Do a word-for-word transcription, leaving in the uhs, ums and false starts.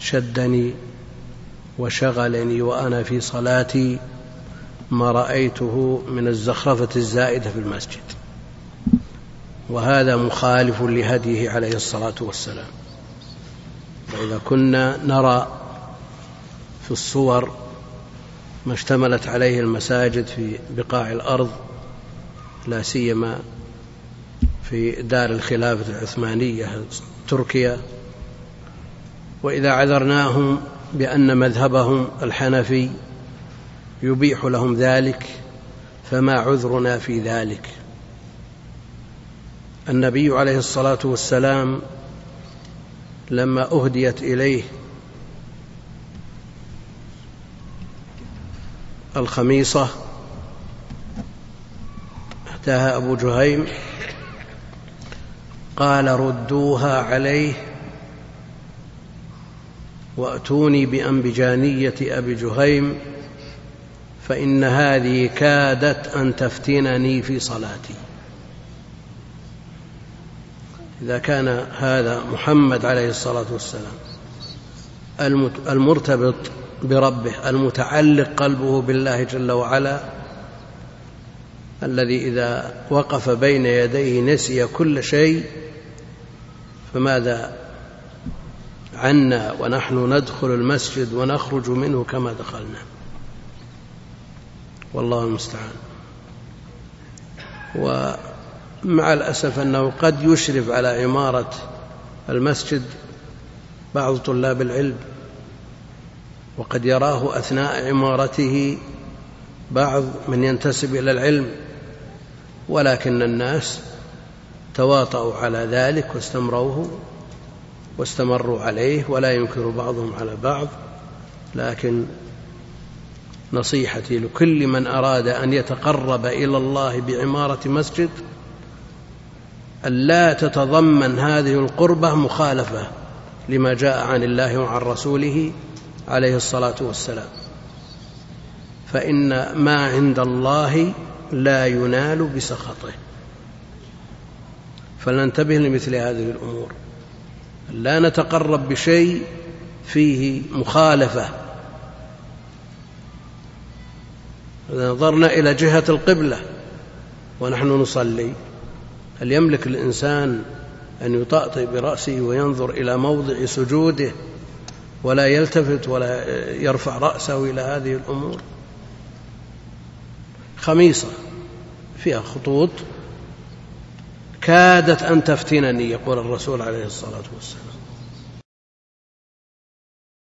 شدني وشغلني وأنا في صلاتي ما رأيته من الزخرفة الزائدة في المسجد. وهذا مخالف لهديه عليه الصلاة والسلام. وإذا كنا نرى في الصور ما اشتملت عليه المساجد في بقاع الأرض، لا سيما في دار الخلافة العثمانية تركيا، وإذا عذرناهم بأن مذهبهم الحنفي يبيح لهم ذلك فما عذرنا في ذلك؟ النبي عليه الصلاة والسلام لما أهديت إليه الخميصة أتاها أبو جهيم قال ردوها عليه وأتوني بأنبجانية أبي جهيم فإن هذه كادت أن تفتنني في صلاتي. إذا كان هذا محمد عليه الصلاة والسلام المرتبط بربه المتعلق قلبه بالله جل وعلا، الذي إذا وقف بين يديه نسي كل شيء، فماذا عنا ونحن ندخل المسجد ونخرج منه كما دخلنا؟ والله المستعان. ومع الأسف أنه قد يشرف على عمارة المسجد بعض طلاب العلم، وقد يراه أثناء عمارته بعض من ينتسب إلى العلم، ولكن الناس تواطؤوا على ذلك واستمروه واستمروا عليه، ولا ينكر بعضهم على بعض. لكن نصيحتي لكل من أراد أن يتقرب إلى الله بعمارة مسجد ألا تتضمن هذه القربة مخالفة لما جاء عن الله وعن رسوله عليه الصلاة والسلام، فإن ما عند الله لا ينال بسخطه. فلننتبه لمثل هذه الأمور، لا نتقرب بشيء فيه مخالفة. إذا نظرنا إلى جهة القبلة ونحن نصلي، هل يملك الإنسان أن يطأطئ برأسه وينظر إلى موضع سجوده ولا يلتفت ولا يرفع رأسه إلى هذه الأمور؟ خميصة فيها خطوط كادت أن تفتنني، يقول الرسول عليه الصلاة والسلام.